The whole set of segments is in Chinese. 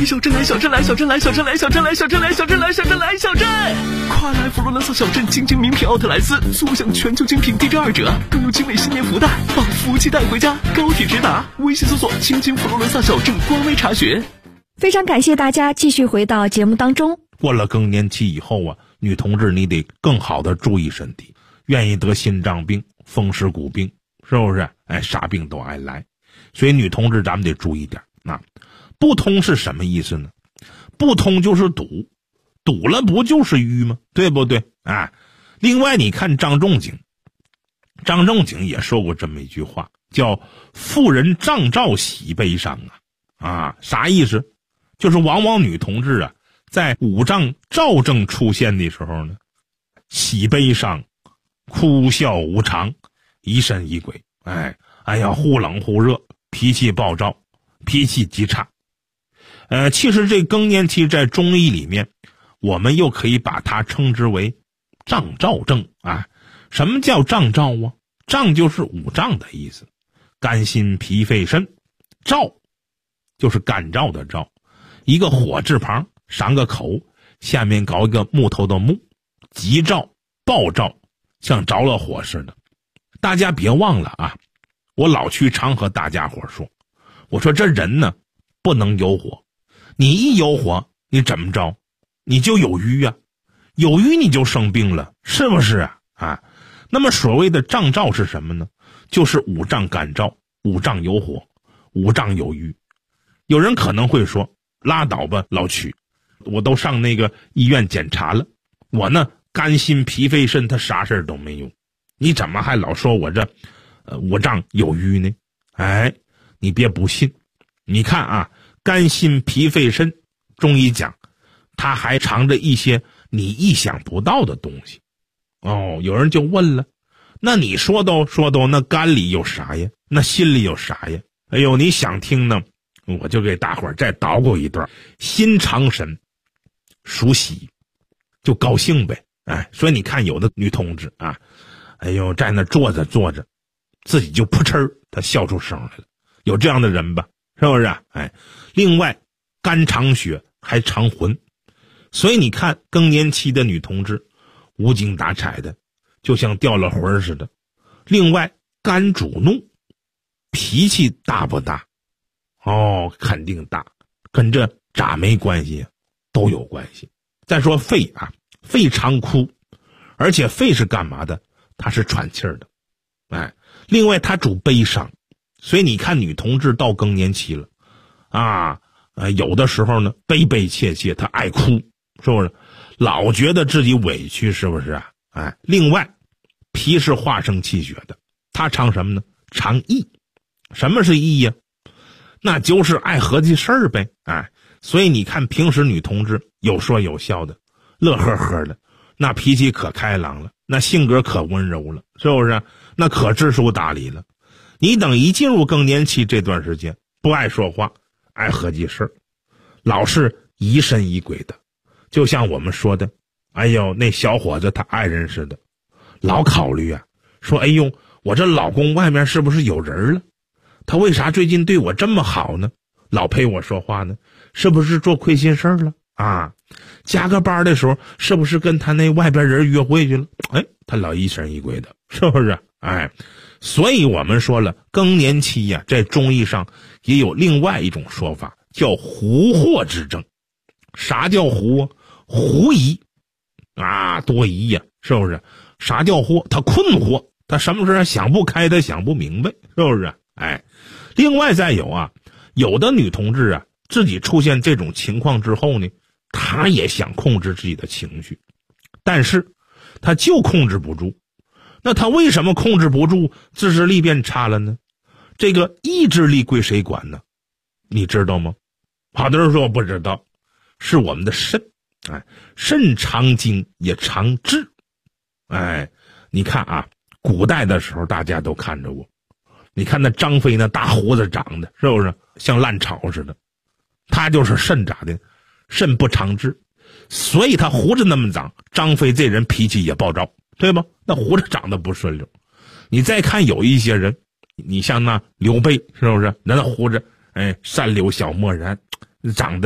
来小镇，来小镇，来小镇，来小镇，来小镇，来小镇，来小镇，来小镇，来小镇！快来佛罗伦萨小镇精精名品奥特莱斯，速享全球精品低至2折，更有精美新年福袋，把福气带回家。高铁直达，微信搜索“精精佛罗伦萨小镇”官微查询。 非常感谢大家继续回到节目当中。 过了更年期以后啊，女同志你得更好的注意身体，愿意得心脏病、风湿骨病，是不是？啥病都爱来，所以女同志咱们得注意点。不通是什么意思呢？不通就是堵，堵了不就是瘀吗？对不对？另外你看张仲景也说过这么一句话，叫妇人胀兆喜悲伤啥意思？就是往往女同志在五脏兆症出现的时候呢，喜悲伤，哭笑无常，疑神疑鬼，忽冷忽热，脾气暴躁，脾气极差。其实这更年期在中医里面，我们又可以把它称之为胀兆症什么叫胀兆啊？胀就是五脏的意思，肝心脾肺肾，兆就是干燥的燥，一个火字旁上个口，下面搞一个木头的木，急躁暴躁，像着了火似的。大家别忘了我老去常和大家伙说，我说这人呢不能有火，你一有火你怎么着？你就有瘀有瘀你就生病了，是不是那么所谓的胀兆是什么呢？就是五脏干燥，五脏有火，五脏有瘀。有人可能会说，拉倒吧老曲，我都上那个医院检查了，我呢肝心脾肺肾他啥事儿都没有，你怎么还老说我这五脏有瘀呢？你别不信，你看肝心脾肺肾，中医讲它还藏着一些你意想不到的东西。有人就问了，那你说都那肝里有啥呀？那心里有啥呀？你想听呢，我就给大伙儿再捣鼓一段。心藏神属喜，就高兴呗。所以你看有的女同志在那坐着自己就扑哧她笑出声来了，有这样的人吧？是不是另外肝藏血还藏魂，所以你看更年期的女同志无精打采的，就像掉了魂似的。另外肝主怒，脾气大不大？肯定大，跟这咋没关系都有关系。再说肺肺常哭，而且肺是干嘛的？它是喘气儿的。另外它主悲伤，所以你看女同志到更年期了有的时候呢悲悲切切，她爱哭，是不是？老觉得自己委屈，是不是另外脾是化生气血的，它藏什么呢？藏意。什么是意呀？那就是爱合计事儿呗。所以你看平时女同志有说有笑的，乐呵呵的，那脾气可开朗了，那性格可温柔了，是不是？那可知书达理了。你等一进入更年期这段时间，不爱说话，爱合计事儿，老是疑神疑鬼的，就像我们说的那小伙子他爱人似的，老考虑说我这老公外面是不是有人了？他为啥最近对我这么好呢？老陪我说话呢？是不是做亏心事儿了加个班的时候是不是跟他那外边人约会去了？他老疑神疑鬼的，是不是？所以我们说了，更年期在中医上也有另外一种说法，叫狐惑之症。啥叫狐？狐疑多疑是不是？啥叫惑？他困惑，他什么事想不开，他想不明白，是不是？另外再有的女同志自己出现这种情况之后呢，她也想控制自己的情绪，但是她就控制不住。那她为什么控制不住，自制力变差了呢？这个意志力归谁管呢？你知道吗？好多人说我不知道，是我们的肾。肾藏精也藏志。你看古代的时候大家都看着过，你看那张飞那大胡子长的，是不是像烂草似的？他就是肾咋的？肾不藏志，所以他胡子那么长。张飞这人脾气也暴躁，对吧？那胡子长得不顺溜。你再看有一些人，你像那刘备，是不是？那胡子善柳小漠然，长得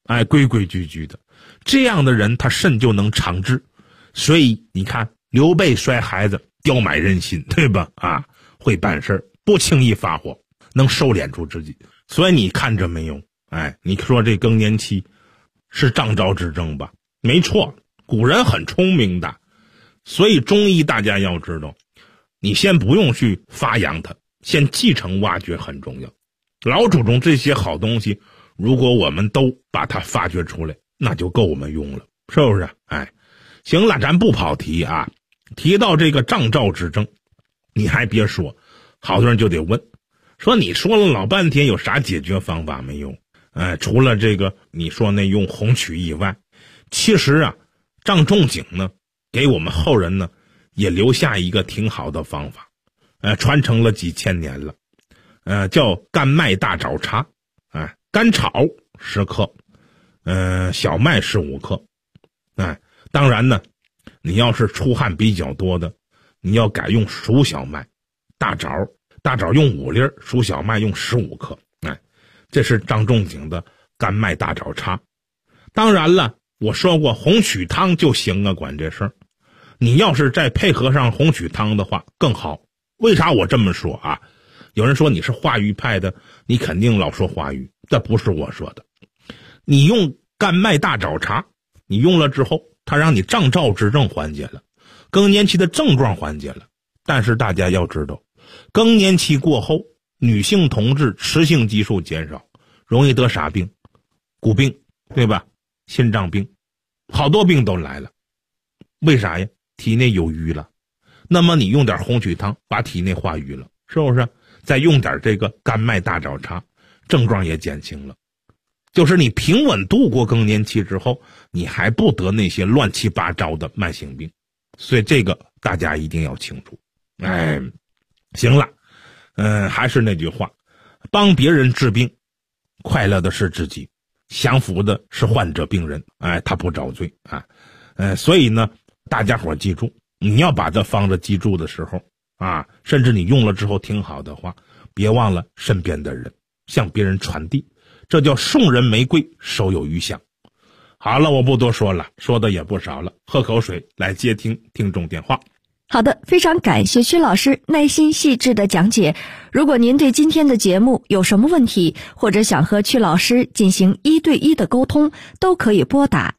规规矩矩的，这样的人他肾就能长治。所以你看刘备摔孩子刁买人心，对吧？会办事，不轻易发火，能收敛住自己。所以你看着没有？你说这更年期是张昭之症吧？没错，古人很聪明的。所以中医大家要知道，你先不用去发扬它，先继承挖掘很重要。老祖宗这些好东西，如果我们都把它发掘出来，那就够我们用了，是不是？行了，咱不跑题啊。提到这个张昭之症，你还别说，好多人就得问，说你说了老半天有啥解决方法没有？除了这个你说那用红曲以外，其实张仲景呢给我们后人呢也留下一个挺好的方法，传承了几千年了，叫甘麦大枣茶。甘草10克，小麦15克。当然呢，你要是出汗比较多的，你要改用熟小麦，大枣用5粒，熟小麦用15克。这是张仲景的甘麦大枣茶。当然了，我说过红曲汤就行啊，管这事儿。你要是再配合上红曲汤的话更好。为啥我这么说啊？有人说你是化瘀派的，你肯定老说化瘀，这不是我说的。你用甘麦大枣茶，你用了之后，它让你张昭之症缓解了，更年期的症状缓解了。但是大家要知道，更年期过后，女性同志雌性激素减少，容易得啥病？骨病，对吧？心脏病，好多病都来了。为啥呀？体内有瘀了。那么你用点红曲汤把体内化瘀了，是不是？再用点这个甘麦大枣茶，症状也减轻了。就是你平稳度过更年期之后，你还不得那些乱七八糟的慢性病。所以这个大家一定要清楚。行了，还是那句话，帮别人治病，快乐的是自己，享福的是患者病人，他不遭罪所以呢，大家伙记住，你要把这方子记住的时候甚至你用了之后挺好的话，别忘了身边的人，向别人传递，这叫送人玫瑰，手有余香。好了，我不多说了，说的也不少了，喝口水来接听听众电话。 好的，非常感谢曲老师耐心细致的讲解。如果您对今天的节目有什么问题，或者想和曲老师进行1对1的沟通，都可以拨打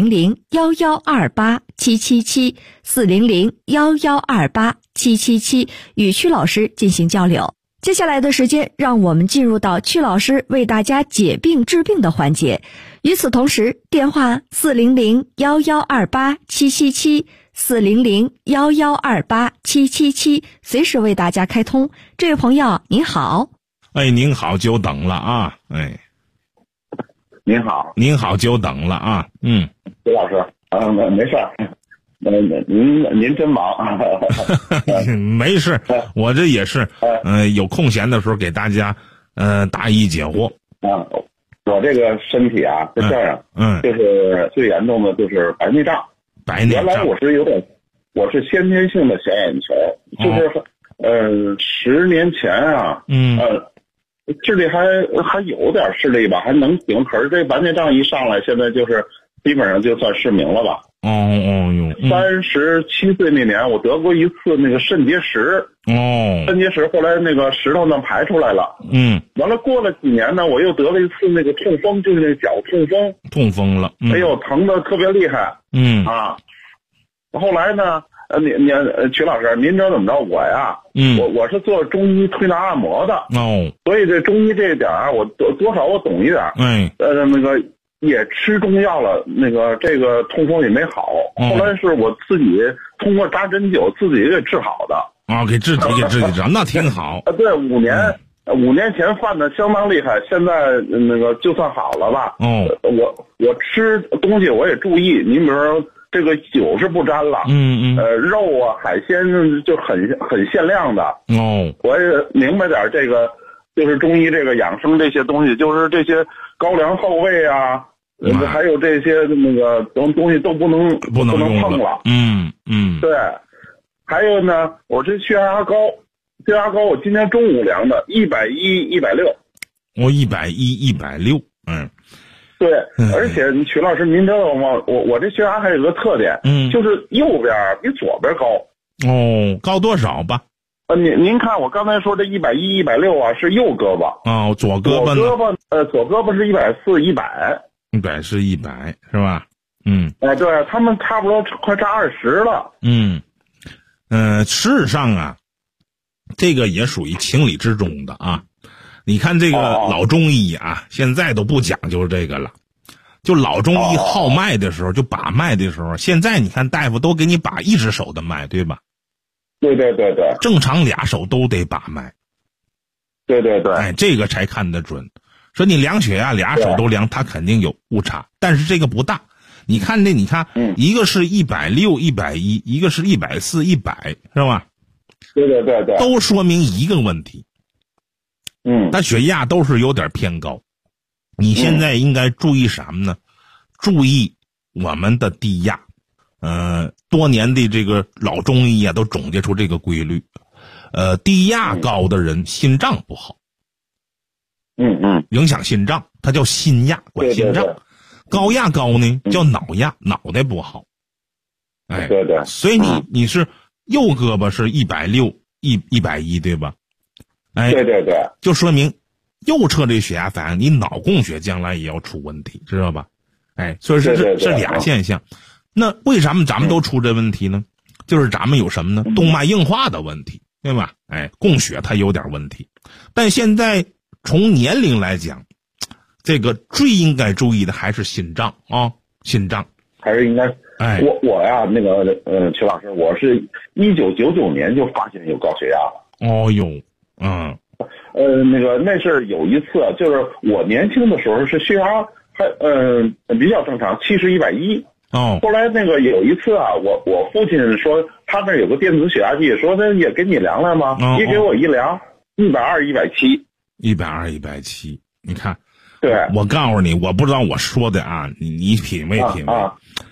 400-1128-777 400-1128-777与曲老师进行交流。接下来的时间，让我们进入到曲老师为大家解病治病的环节。与此同时，电话400-1128-777 400-1128-777随时为大家开通。这位朋友您好。 您好，久等了啊。 您好， 您好，久等了啊。 徐老师，没事儿，您真忙。 没事，我这也是，有空闲的时候给大家，答疑解惑。 我这个身体是这样，就是最严重的就是白内障。原来我是先天性的显眼球，就是10年前视力还有点视力吧，还能行。可是这白内障一上来，现在就是基本上就算失明了吧。37岁那年，我得过一次那个肾结石。肾结石后来那个石头呢排出来了。完了过了几年呢，我又得了一次那个痛风，就是那脚痛风了。哎呦，疼的特别厉害。后来呢，曲老师，您知道怎么着？我呀，我是做中医推拿按摩的。所以这中医这一点我多少我懂一点。那个也吃中药了，那个这个痛风也没好。后来是我自己通过扎针灸自己给治好的。 给自己治，那挺好。 对，5年前犯的相当厉害，现在那个就算好了吧。我吃东西我也注意，您比如说这个酒是不沾了。肉海鲜就很限量的。我也明白点这个，就是中医这个养生这些东西，就是这些高粱厚味还有这些那个东西都不能碰了。对。还有呢，我这血压高，我今天中午量的110、160。 110、160。 对，而且曲老师，您知道吗？我这血压还有个特点，就是右边比左边高。 哦，高多少吧？ 您看我刚才说这110、160啊，是右胳膊。 哦，左胳膊呢？左胳膊是140、100。 140、100是吧？ 哎，对，他们差不多快差20了。 事实上啊，这个也属于情理之中的啊。你看这个老中医啊，现在都不讲究这个了。就老中医号脉的时候，就把脉的时候，现在你看大夫都给你把一只手的脉，对吧？ 对， 正常俩手都得把脉。 对， 哎，这个才看得准。说你量血压俩手都量，它肯定有误差，但是这个不大。你看，一个是160、110，一个是140、100，是吧？ 对， 都说明一个问题。但血压都是有点偏高。你现在应该注意什么呢？注意我们的低压。多年的这个老中医啊，都总结出这个规律。低压高的人心脏不好。影响心脏，它叫心压，管心脏。高压高呢，叫脑压，脑袋不好。哎， 对， 所以你是右胳膊是160、110，对吧？哎， 对， 就说明右侧这血压反应，你脑供血将来也要出问题，知道吧？哎，所以这俩现象。那为什么咱们都出这问题呢？就是咱们有什么呢？动脉硬化的问题，对吧？哎，供血它有点问题。但现在从年龄来讲，这个最应该注意的还是心脏啊，心脏还是应该。 哎， 我呀，曲老师，我是1999年就发现有高血压了。 哦哟， 那是有一次，就是我年轻的时候是血压还比较正常，70、110。后来有一次啊，我父亲说他那有个电子血压计，说他也给你量量吗？一给我一量，120、170。 120、170，你看。 对， 我告诉你，我不知道我说的啊，你品味品味。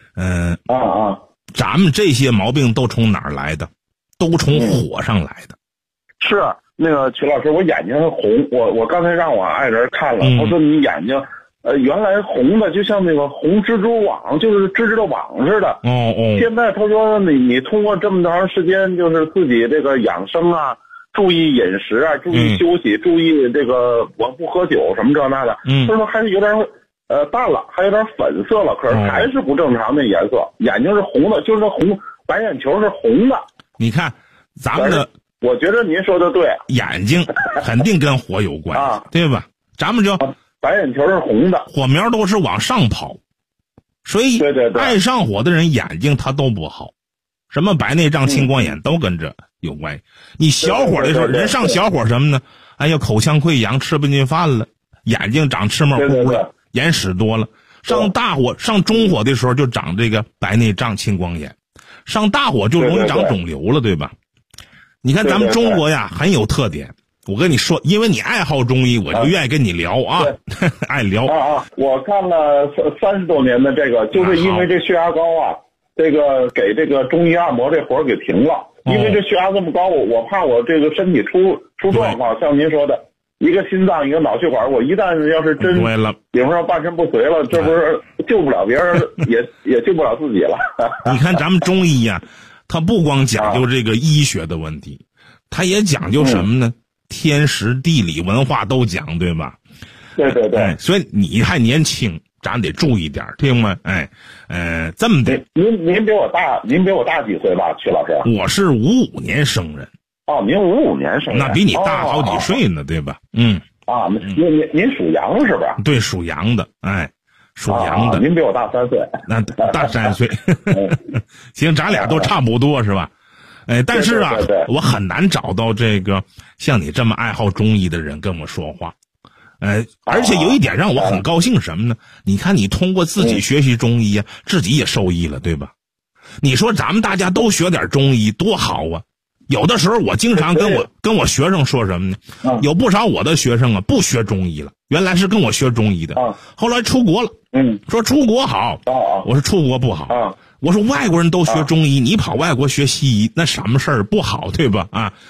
咱们这些毛病都从哪儿来的？都从火上来的。 是曲老师，我眼睛红，我刚才让我爱人看了，他说你眼睛原来红的就像那个红蜘蛛网，就是织的网似的。现在他说你通过这么长时间，就是自己这个养生啊，注意饮食啊，注意休息，注意这个我不喝酒什么这那的。他说还是有点淡了，还有点粉色了，可是还是不正常的颜色，眼睛是红的，就是红白眼球是红的。 你看咱们的， 我觉得您说的对， 眼睛肯定跟火有关系，对吧？咱们就白眼球是红的， 火苗都是往上跑，所以爱上火的人眼睛他都不好，什么白内障、青光眼都跟这有关系。你小火的时候，人上小火什么呢？哎呀，口腔溃疡，吃不进饭了，眼睛长赤沫糊糊的，眼屎多了。上大火、上中火的时候就长这个白内障、青光眼，上大火就容易长肿瘤了，对吧？你看咱们中国呀，很有特点。我跟你说，因为你爱好中医，我就愿意跟你聊啊，爱聊我看了30多年的这个，就是因为这血压高啊，这个给这个中医按摩这活儿给停了，因为这血压这么高，我怕我这个身体出状况，像您说的，一个心脏一个脑血管，我一旦要是真对了， 比方说半身不遂了，这不是救不了别人，也救不了自己了。 你看咱们中医呀，它不光讲究这个医学的问题，它也讲究什么呢？天时地理文化都讲，对吧？ 对， 所以你还年轻，咱得注意点，听吗？这么的。 您比我大几岁吧，曲老师？ 我是55年生人。 哦，您55年生人， 那比你大好几岁呢，对吧？ 您属羊是不是？ 对，属羊的，属羊的。 您比我大3岁。 那大3岁。行，咱俩都差不多是吧？但是啊，我很难找到这个像你这么爱好中医的人跟我说话。而且有一点让我很高兴什么呢？你看你通过自己学习中医啊，自己也受益了，对吧？你说咱们大家都学点中医多好啊！有的时候我经常跟我学生说什么呢？有不少我的学生啊不学中医了，原来是跟我学中医的，后来出国了。说出国好，我说出国不好。我说外国人都学中医，你跑外国学西医，那什么事儿不好，对吧？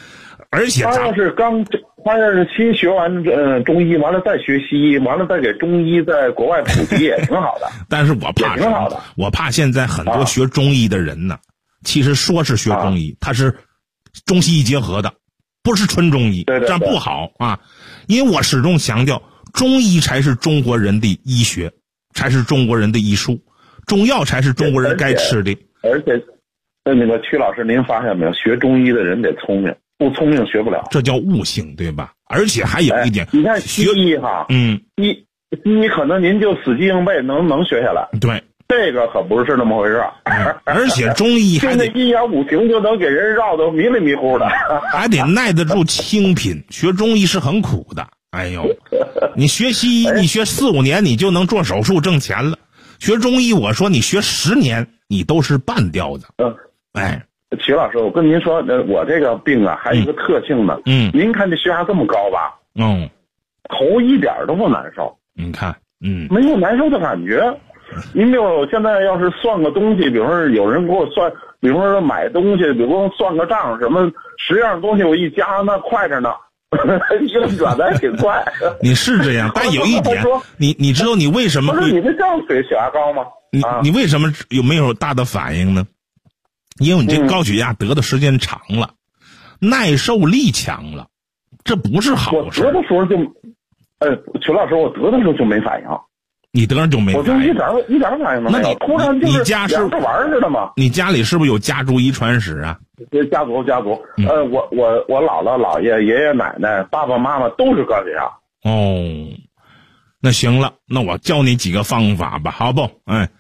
而且他要是新学完中医，完了再学西医，完了再给中医在国外普及也挺好的。 但是我怕什么？我怕现在很多学中医的人呢，其实说是学中医，他是中西医结合的，不是纯中医，这样不好啊。因为我始终强调，中医才是中国人的医学，才是中国人的医术，中药才是中国人该吃的。 而且那个曲老师，您发现没有？学中医的人得聪明，不聪明学不了， 这叫悟性，对吧？而且还有一点， 你看西医哈，西医可能您就死记硬背能学下来， 对， 这个可不是那么回事。 而且中医还得阴阳五行就能给人绕得迷里迷糊的， 还得耐得住清贫。学中医是很苦的，哎呦，你学西医，你学4、5年你就能做手术挣钱了。学中医，我说你学10年，你都是半吊子。哎， 曲老师，我跟您说，我这个病啊，还有一个特性呢。您看这血压这么高吧？头一点都不难受。 你看， 没有难受的感觉。您就现在要是算个东西，比如说有人给我算，比如说买东西，比如说算个账，什么10样东西我一加，那快着呢。一个转的还挺快。 你是这样，但有一点，你知道你为什么不是你这样血压高吗？ 你为什么有没有大的反应呢？因为你这高血压得的时间长了，耐受力强了，这不是好事。 我得的时候就，曲老师，我得的时候就没反应。 你得上就没反应？ 我就一点反应都没有。突然就是家是玩似的吗？ 你家里是不是有家族遗传史啊？ 家族。我姥姥、姥爷、爷爷奶奶、爸爸妈妈都是高血压。 那行了，那我教你几个方法吧，好不？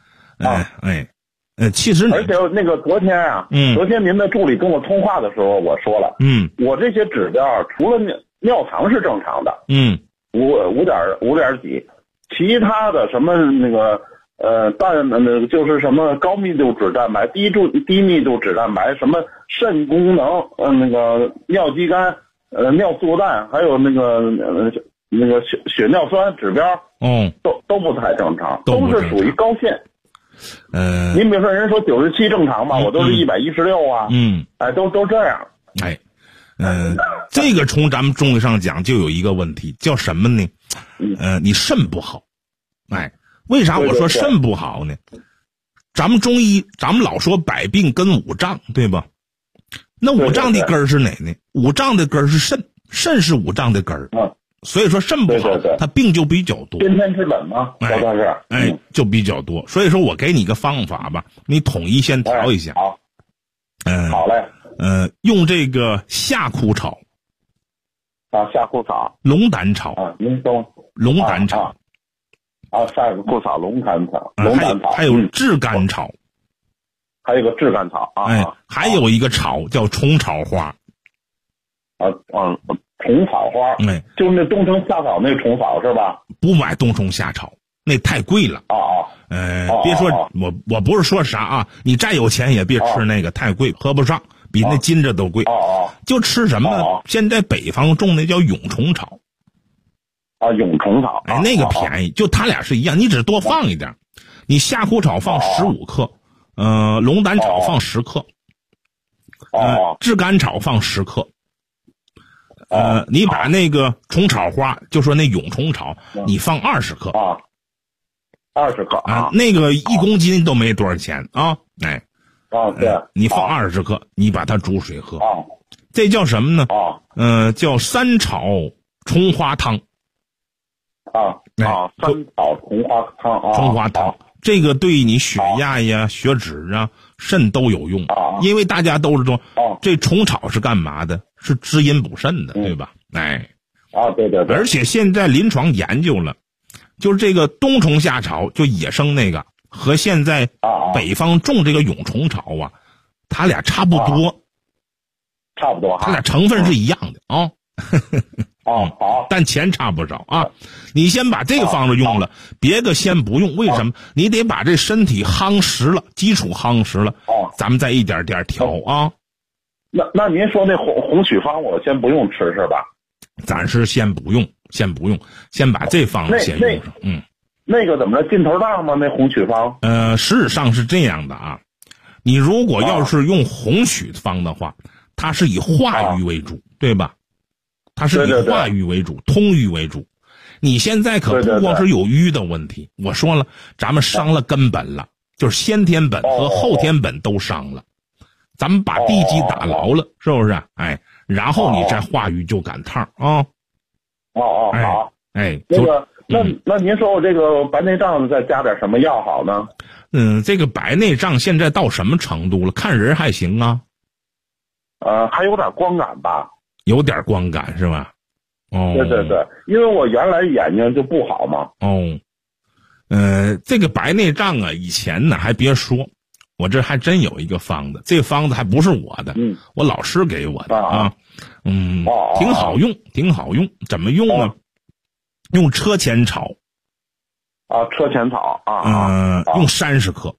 其实而且那个昨天啊，昨天您的助理跟我通话的时候，我说了，我这些指标除了尿糖是正常的，5点几，其他的什么那个就是什么高密度脂蛋白、低密度脂蛋白，什么肾功能，那个尿肌酐，尿素氮，还有那个血尿酸指标，都不太正常，都是属于高线。您比如说人说97正常吧，我都是116啊，都这样。 这个从咱们中医上讲就有一个问题，叫什么呢？你肾不好。为啥我说肾不好呢？咱们中医，咱们老说百病跟五脏，对吧？那五脏的根儿是哪呢？五脏的根儿是肾，肾是五脏的根儿。所以说肾不好，它病就比较多。 先天之本嘛， 就比较多。所以说我给你个方法吧，你统一先调一下。 好。好嘞。 用这个夏枯草。 夏枯草。 龙胆草。 您说。 龙胆草。 夏枯草、龙胆草。 还有炙甘草。 还有个炙甘草还有一个草叫虫草花。 虫草花，就是那冬虫夏草那虫草是吧？ 不买冬虫夏草，那太贵了。别说我不是说啥啊，你再有钱也别吃那个，太贵，喝不上，比那金子都贵。就吃什么？现在北方种的叫蛹虫草。 蛹虫草， 那个便宜，就它俩是一样，你只多放一点。你夏枯草放15克，龙胆草放10克，炙甘草放10克。你把那个虫草花，就说那蛹虫草，你放20克。 20克那个1公斤都没多少钱啊。 对， 你放20克，你把它煮水喝。这叫什么呢？叫3草虫花汤。 3草虫花汤。 虫花汤，这个对你血压呀、血脂啊、肾都有用。因为大家都知道，这虫草是干嘛的？是滋阴补肾的，对吧？ 对。 而且现在临床研究了，就是这个冬虫夏草，就野生那个，和现在北方种这个蛹虫草它俩差不多。它俩成分是一样的但钱差不少你先把这个方子用了，别的先不用。为什么？你得把这身体夯实了，基础夯实了，咱们再一点点调那您说那红曲方我先不用吃是吧？ 暂时先不用，先把这方子先用上。 那个怎么着，劲头大吗？那红曲方？ 事实上是这样的你如果要是用红曲方的话， 它是以化瘀为主，对吧？它是以化瘀为主，通瘀为主。你现在可不光是有瘀的问题，我说了，咱们伤了根本了，就是先天本和后天本都伤了，咱们把地基打牢了，是不是？哎，然后你再化瘀就赶趟啊。 好。 哎， 那个，那您说我这个白内障再加点什么药好呢？ 这个白内障现在到什么程度了？看人还行啊。 还有点光感吧。 有点光感是吧？哦， 对，因为我原来眼睛就不好嘛。 这个白内障啊，以前呢还别说，我这还真有一个方子，这个方子还不是我的，我老师给我的啊。挺好用，挺好用。怎么用呢？用车前草。 车前草用30克。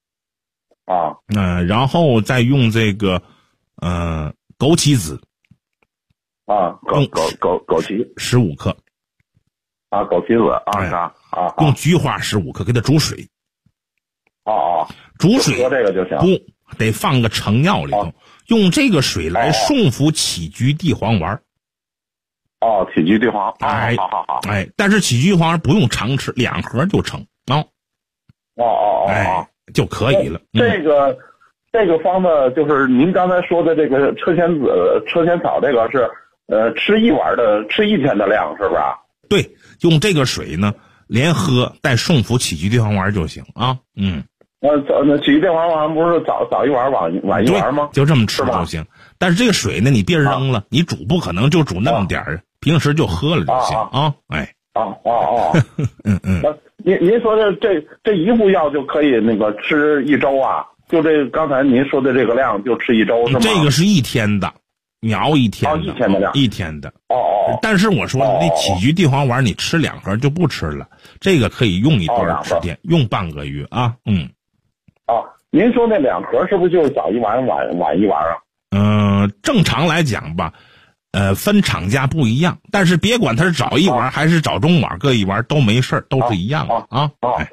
然后再用这个枸杞子。 枸杞 15克。 枸杞子用菊花15克，给它煮水。煮水喝这个就行。 不得放个成药里头，用这个水来送服杞菊地黄丸。 杞菊地黄。好。 但是杞菊地黄丸不用常吃，2盒就成。就可以了。 这个方子就是您刚才说的这个车前草，这个是吃一碗的，吃1天的量，是不是？ 对，用这个水呢，连喝带送服杞菊地黄丸就行啊。 那杞菊地黄丸不是早一碗晚一碗吗？ 就这么吃就行。但是这个水呢，你别扔了，你煮不可能就煮那么点儿，平时就喝了就行啊。 您说的这一副药就可以那个吃1周啊？就这刚才您说的这个量就吃1周是吗？ 这个是1天的，你熬1天的。 1天的量。 1天的。但是我说那杞菊地黄丸你吃2盒就不吃了，这个可以用一段时间，用半个月啊。 您说那2盒是不是就是早一碗晚一碗啊？ 正常来讲吧，分厂家不一样，但是别管它是早一碗还是早中晚各一碗都没事，都是一样的啊。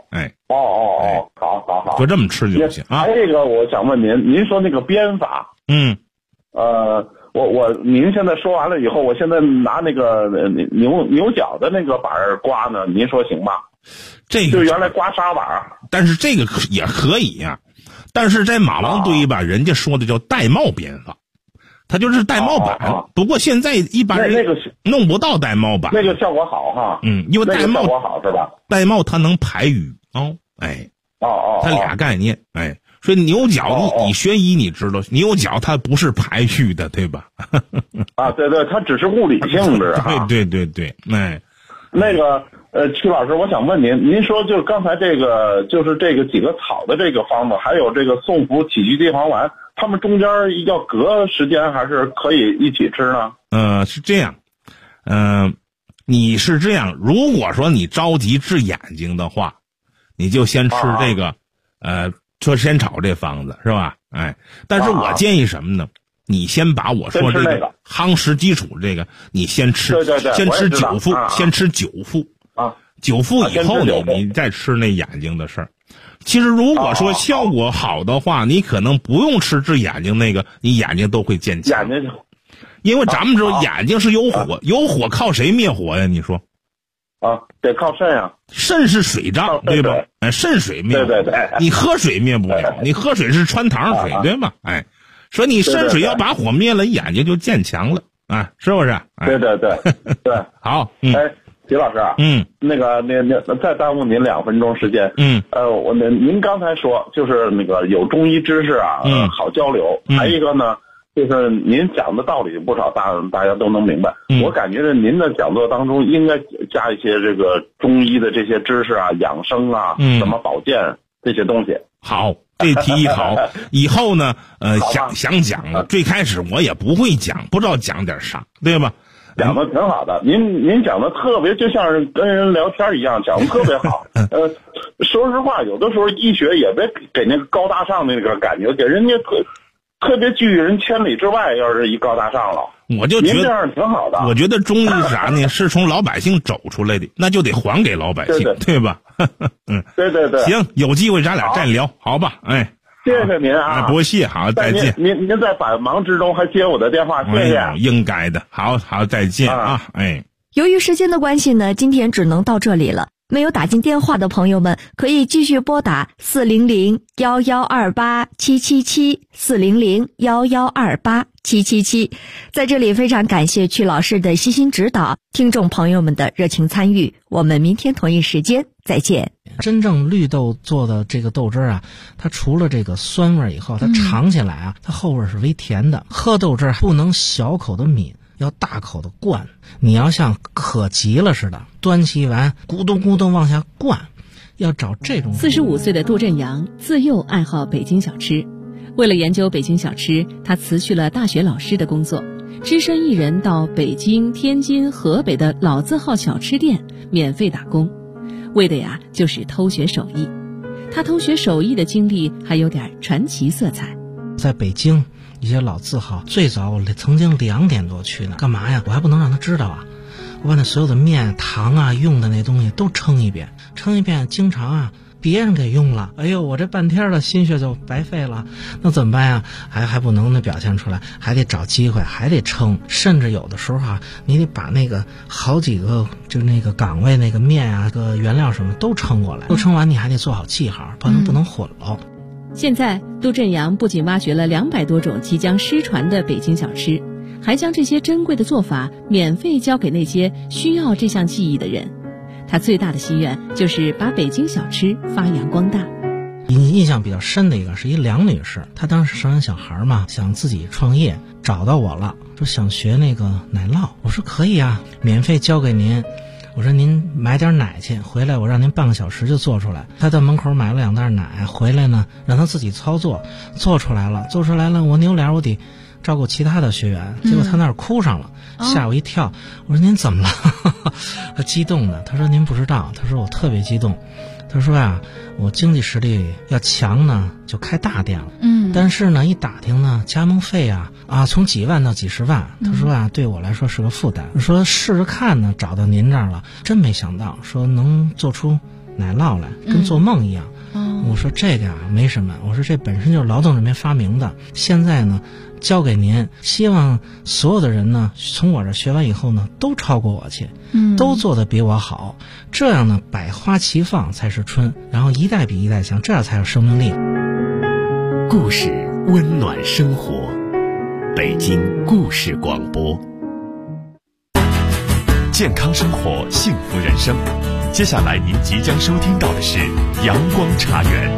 好，就这么吃就行啊。 这个我想问您说那个编法，您现在说完了以后，我现在拿那个牛角的那个板刮呢，您说行吧？ 这个就原来刮砂板， 但是这个也可以呀。但是在马王堆吧，人家说的叫玳瑁编法，它就是玳瑁板。不过现在一般人弄不到玳瑁板， 那个效果好哈。 因为玳瑁效果好是吧？ 玳瑁它能排瘀它俩概念所以牛角你学医你知道，牛角它不是排瘀的，对吧？ 对，它只是物理性质对。 那个曲老师，我想问您说就是刚才这个就是这个几个草的这个方子，还有这个送服杞菊地黄丸，他们中间要隔时间还是可以一起吃呢？ 是这样，你是这样，如果说你着急治眼睛的话，你就先吃这个车前草这方子是吧？但是我建议什么呢？你先把我说这个夯实基础这个，你先吃，先吃9副，先吃9副9副以后你再吃那眼睛的事儿。其实如果说效果好的话，你可能不用吃治眼睛那个，你眼睛都会渐强。因为咱们知道眼睛是有火，有火靠谁灭火呀？你说？ 得靠肾呀。 肾是水脏，对吧？肾水灭火。 对。 你喝水灭不了，你喝水是穿堂水，对吗？说你肾水要把火灭了，眼睛就渐强了是不是？ 对。 好， 徐老师那个再耽误您2分钟时间。您刚才说就是那个有中医知识好交流。还一个呢，就是您讲的道理不少，大家都能明白。我感觉您的讲座当中应该加一些这个中医的这些知识养生什么保健这些东西。 好，这提议好。以后呢，想讲了。最开始我也不会讲，不知道讲点啥，对吧？ 讲的挺好的，您讲的特别，就像是跟人聊天一样，讲的特别好。说实话，有的时候医学也别给那个高大上的那个感觉，给人家特别拒人千里之外，要是一高大上了。 我就觉得您这样挺好的。 我觉得中医是啥呢？是从老百姓走出来的，那就得还给老百姓，对吧？ 对。 行，有机会咱俩再聊，好吧？ 谢谢您啊！ 不谢，好，再见。 您在百忙之中还接我的电话，谢谢。 应该的，好，再见啊！哎， 由于时间的关系呢，今天只能到这里了。没有打进电话的朋友们，可以继续拨打400-1128-777，400-1128-777。在这里非常感谢曲老师的悉心指导，听众朋友们的热情参与。我们明天同一时间再见。 真正绿豆做的这个豆汁啊，它除了这个酸味以后，它尝起来啊，它后味是微甜的。喝豆汁不能小口的抿，要大口的灌，你要像渴急了似的，端起碗咕咚咕咚往下灌，要找这种。 45岁的杜振阳自幼爱好北京小吃，为了研究北京小吃，他辞去了大学老师的工作，只身一人到北京、天津、河北的老字号小吃店免费打工，为的呀就是偷学手艺。他偷学手艺的经历还有点传奇色彩。 在北京一些老字号，最早我曾经2点多去呢，干嘛呀？我还不能让他知道啊！我把那所有的面、糖啊、用的那东西都称一遍，经常啊别人给用了，哎呦，我这半天的心血就白费了，那怎么办呀？还不能表现出来，还得找机会，还得称，甚至有的时候啊，你得把那个好几个就那个岗位那个面啊、个原料什么都称过来，都称完你还得做好记号，不能混了。 现在杜振阳不仅挖掘了200多种即将失传的北京小吃，还将这些珍贵的做法免费教给那些需要这项技艺的人。他最大的心愿就是把北京小吃发扬光大。 印象比较深的一个是一梁女士，她当时生完小孩嘛，想自己创业，找到我了，说想学那个奶酪。我说可以啊，免费教给您。我说您买点奶去，回来我让您半个小时就做出来。他在门口买了2袋奶，回来呢让他自己操作，做出来了，我扭脸我得照顾其他的学员，结果他那儿哭上了，吓我一跳。我说您怎么了？他激动的，他说您不知道，他说我特别激动。他说呀，我经济实力要强呢，就开大店了。但是呢，一打听呢，加盟费啊，从几万到几十万。他说啊，对我来说是个负担。说试着看呢，找到您这儿了，真没想到，说能做出奶酪来，跟做梦一样。我说这个呀没什么，我说这本身就是劳动人民发明的，现在呢交给您，希望所有的人呢从我这学完以后呢都超过我去，都做得比我好，这样呢百花齐放才是春，然后一代比一代强，这样才有生命力。 故事温暖生活，北京故事广播，健康生活，幸福人生。接下来您即将收听到的是阳光茶园。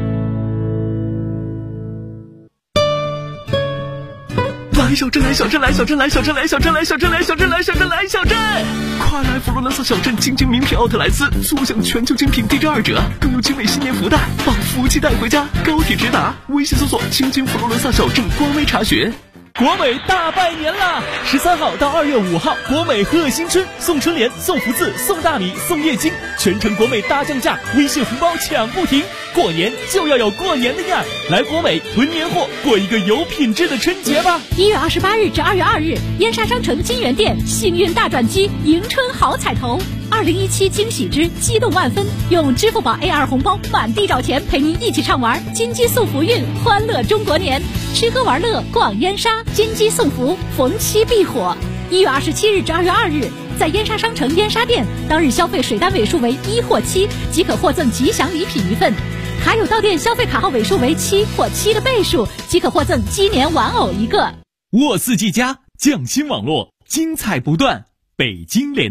来小镇，来小镇，来小镇，来小镇，来小镇，来小镇，来小镇，来小镇，来小镇！快来佛罗伦萨小镇精品名品奥特莱斯，坐享全球精品1.2折，更有精美新年福袋，把福气带回家。高铁直达，微信搜索“亲佛罗伦萨小镇”官微查询。 国美大拜年啦！13号到2月5号，国美贺新春，送春联、送福字、送大米、送液晶，全程国美大降价，微信红包抢不停。过年就要有过年的样，来国美囤年货，过一个有品质的春节吧。 1月28日至2月2日，燕莎商城金源店幸运大转机，迎春好彩头。2017惊喜之激动万分，用支付宝 A2 红包满地找钱，陪您一起畅玩金鸡送福运，欢乐中国年。吃喝玩乐逛燕莎，金鸡送福，逢七必火。1月27日至2月2日，在燕莎商城燕莎店，当日消费水单尾数为1或7，即可获赠吉祥礼品1份。卡友到店消费卡号尾数为7或7的倍数，即可获赠鸡年玩偶1个。 沃4G+，匠心网络，精彩不断。北京联